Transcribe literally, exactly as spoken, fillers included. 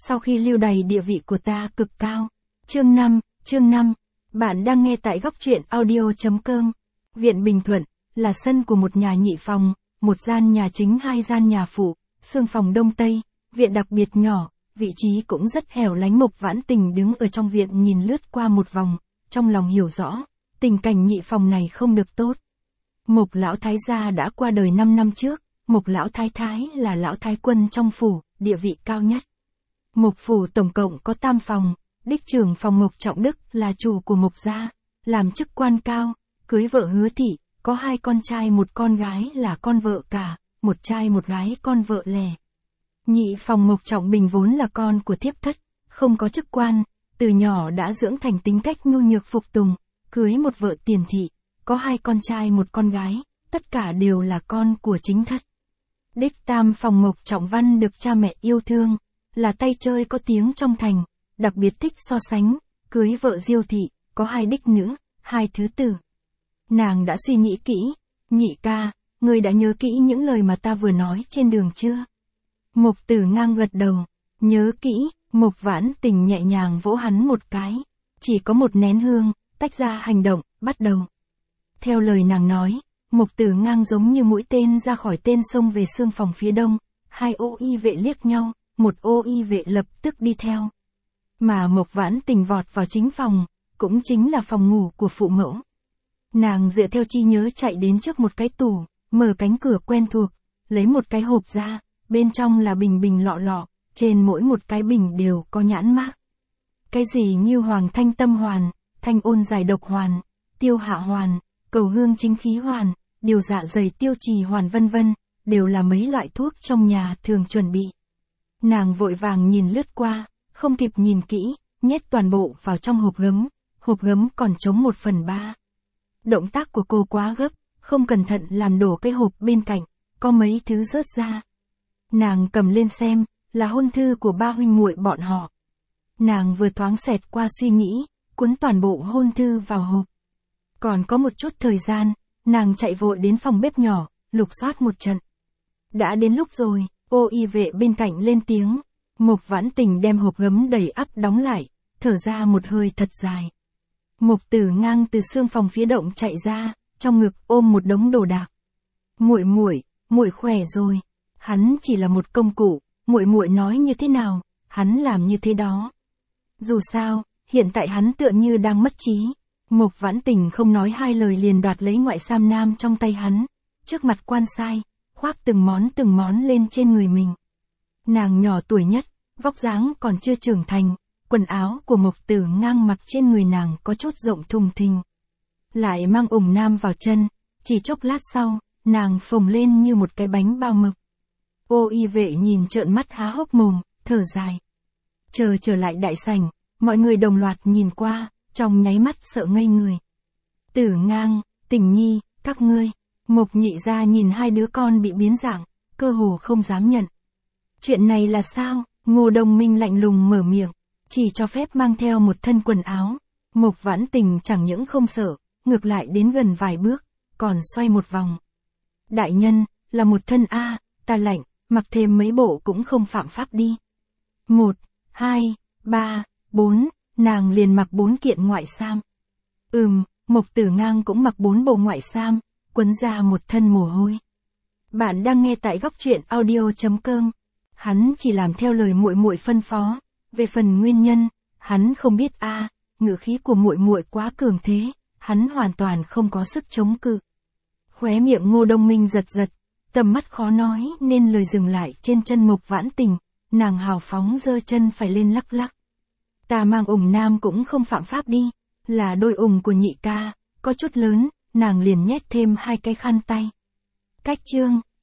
sau khi lưu đày địa vị của ta cực cao. Chương năm, chương năm, bạn đang nghe tại góc truyện audio.com. Viện Bình Thuận, là sân của một nhà nhị phòng, một gian nhà chính hai gian nhà phụ, xương phòng đông tây, viện đặc biệt nhỏ, vị trí cũng rất hẻo lánh. Mộc Vãn Tình đứng ở trong viện nhìn lướt qua một vòng, trong lòng hiểu rõ, tình cảnh nhị phòng này không được tốt. Mộc lão thái gia đã qua đời năm năm trước, Mộc lão thái thái là lão thái quân trong phủ, địa vị cao nhất. Mộc phủ tổng cộng có tam phòng, đích trưởng phòng Mộc Trọng Đức là chủ của Mộc gia, làm chức quan cao, cưới vợ Hứa thị, có hai con trai một con gái là con vợ cả, một trai một gái con vợ lẻ. Nhị phòng Mộc Trọng Bình vốn là con của thiếp thất, không có chức quan, từ nhỏ đã dưỡng thành tính cách nhu nhược phục tùng, cưới một vợ tiền thị, có hai con trai một con gái, tất cả đều là con của chính thất. Đích tam phòng Mộc Trọng Văn được cha mẹ yêu thương, là tay chơi có tiếng trong thành, đặc biệt thích so sánh, cưới vợ Diêu thị, có hai đích nữ, hai thứ tử. Nàng đã suy nghĩ kỹ, nhị ca, ngươi đã nhớ kỹ những lời mà ta vừa nói trên đường chưa? Mộc Tử Ngang gật đầu, nhớ kỹ. Mộc Vãn Tình nhẹ nhàng vỗ hắn một cái, chỉ có một nén hương, tách ra hành động, bắt đầu. Theo lời nàng nói, Mộc Tử Ngang giống như mũi tên ra khỏi tên sông về xương phòng phía đông, hai ô y vệ liếc nhau, một ô y vệ lập tức đi theo. Mà Mộc Vãn Tình vọt vào chính phòng, cũng chính là phòng ngủ của phụ mẫu. Nàng dựa theo trí nhớ chạy đến trước một cái tủ, mở cánh cửa quen thuộc, lấy một cái hộp ra, bên trong là bình bình lọ lọ, trên mỗi một cái bình đều có nhãn mác. Cái gì như Hoàng Thanh Tâm Hoàn, Thanh Ôn Giải Độc Hoàn, Tiêu Hạ Hoàn, Cầu Hương Chính Khí Hoàn, Điều Dạ Dày Tiêu Trì Hoàn vân vân, đều là mấy loại thuốc trong nhà thường chuẩn bị. Nàng vội vàng nhìn lướt qua, không kịp nhìn kỹ, nhét toàn bộ vào trong hộp gấm, hộp gấm còn trống một phần ba. Động tác của cô quá gấp, không cẩn thận làm đổ cái hộp bên cạnh, có mấy thứ rớt ra. Nàng cầm lên xem, là hôn thư của ba huynh muội bọn họ. Nàng vừa thoáng xẹt qua suy nghĩ, cuốn toàn bộ hôn thư vào hộp. Còn có một chút thời gian, nàng chạy vội đến phòng bếp nhỏ, lục soát một trận. Đã đến lúc rồi, ô y vệ bên cạnh lên tiếng. Mộc Vãn Tình đem hộp gấm đầy ắp đóng lại, thở ra một hơi thật dài. Mộc Tử Ngang từ xương phòng phía động chạy ra, trong ngực ôm một đống đồ đạc. Muội muội, muội khỏe rồi. Hắn chỉ là một công cụ, muội muội nói như thế nào, hắn làm như thế đó. Dù sao, hiện tại hắn tựa như đang mất trí. Mộc Vãn Tình không nói hai lời liền đoạt lấy ngoại sam nam trong tay hắn, trước mặt quan sai, khoác từng món từng món lên trên người mình. Nàng nhỏ tuổi nhất, vóc dáng còn chưa trưởng thành, quần áo của Mộc Tử Ngang mặc trên người nàng có chút rộng thùng thình. Lại mang ủng nam vào chân, chỉ chốc lát sau, nàng phồng lên như một cái bánh bao mộc. Ô y vệ nhìn trợn mắt há hốc mồm, thở dài. Chờ trở lại đại sảnh, mọi người đồng loạt nhìn qua, trong nháy mắt sợ ngây người. Tử Ngang, Tình Nhi, các ngươi. Mộc Nhị gia nhìn hai đứa con bị biến dạng, cơ hồ không dám nhận. Chuyện này là sao? Ngô Đông Minh lạnh lùng mở miệng, chỉ cho phép mang theo một thân quần áo. Mộc Vãn Tình chẳng những không sợ, ngược lại đến gần vài bước, còn xoay một vòng. Đại nhân, là một thân A, ta lạnh, mặc thêm mấy bộ cũng không phạm pháp đi. Một, hai, ba, bốn, nàng liền mặc bốn kiện ngoại sam. Ừm, Mộc Tử Ngang cũng mặc bốn bộ ngoại sam, quấn ra một thân mồ hôi. Bạn đang nghe tại góc truyện audio.com. Hắn chỉ làm theo lời muội muội phân phó, về phần nguyên nhân, hắn không biết a, à, ngữ khí của muội muội quá cường thế, hắn hoàn toàn không có sức chống cự. Khóe miệng Ngô Đông Minh giật giật, tầm mắt khó nói nên lời dừng lại trên chân Mộc Vãn Tình, nàng hào phóng giơ chân phải lên lắc lắc. Ta mang ủng nam cũng không phạm pháp đi, là đôi ủng của nhị ca, có chút lớn, nàng liền nhét thêm hai cái khăn tay. Cách chương